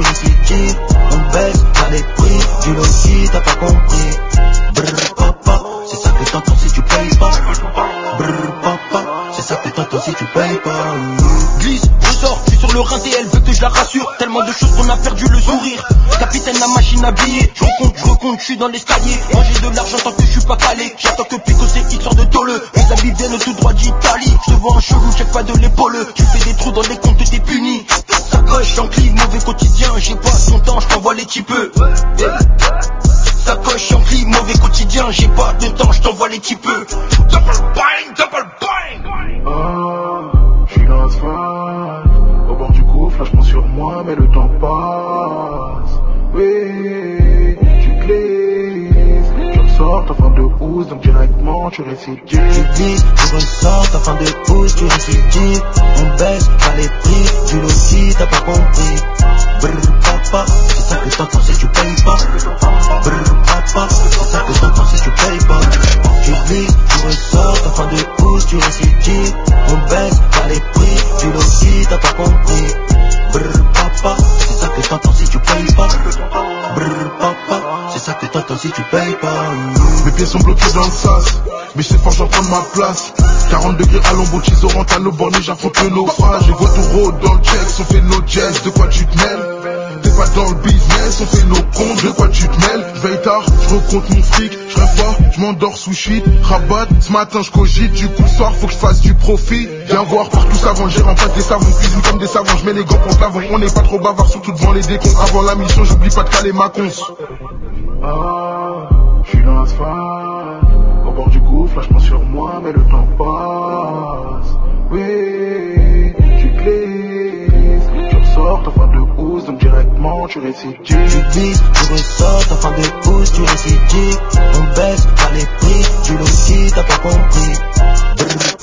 récidives. On baisse, t'as les prix, du logis, t'as pas compris. Brrr papa, c'est ça que t'entends si tu payes pas. Brrr papa, c'est ça que t'entends si tu payes pas. Glisse, ressort, je suis sur le rinté, elle veut que je la rassure. Tellement de choses qu'on a perdu le sourire. Capitaine, la machine à billets, je recompte, je suis dans l'escalier. Moi j'ai de l'argent tant que je suis pas calé. J'attends que Pico c'est il sort de tôle. Mes habits viennent tout droit d'Italie. Je te vois en chelou, check pas de l'épaule. Tu fais des trous dans les comptes, t'es puni. Sacoche en clip, mauvais quotidien. J'ai pas ton temps, je t'envoie les types. Sacoche en clip, mauvais quotidien. J'ai pas de temps, je t'envoie les types. Double bang, double bang. J'suis dans l'asphalte, au bord du gouffre, là j'prends sur moi, mais le temps passe. Oui, tu glisses, tu ressors ta fin de housse, donc directement tu récidives. Tu glisses, tu ressors ta fin de pouce, tu récidives. On baisse, t'as les prix, du logis, t'as pas compris. Brrr papa, c'est ça que t'entends si tu payes pas. Brrr papa, c'est ça que t'entends si tu payes pas. Tu glisses, tu ressors ta fin de pouce, tu récidives. On baisse, t'as les prix, du logis, t'as pas compris. Brrr papa, c'est ça que t'entends si tu payes pas. Brrr papa, c'est ça que t'entends si tu payes pas. Mes pieds sont bloqués dans le sas, mais je sais pas, j'en prends ma place. 40 degrés à l'ombre, Tizo rentre à nos bornes, j'affronte le naufrage. Et voiture road dans le checks, on fait nos jazz, de quoi tu te mêles? T'es pas dans le business, on fait nos comptes, de quoi tu te mêles? J'veille tard, j'recompte mon fric, j'rêve pas, j'm'endors sous suite. Rabat, ce matin j'cogite, du coup le soir faut que j'fasse du profit. Viens voir partout savant, j'ai remplacé des savons, cuisine comme des savants, j'mets les gants pour l'avant. On n'est pas trop bavard, surtout devant les décomptes. Avant la mission, j'oublie pas de caler ma conce. J'suis dans l'asphalte, au bord du gouffre, là j'prends sur moi, mais le temps passe. Oui, tu glisses, tu ressors ta fin de housse, donc directement tu récidives. Tu glisses, tu ressors ta fin de pouce, tu récidives. On baisse, t'as les prix, du logis, t'as pas compris. Brrr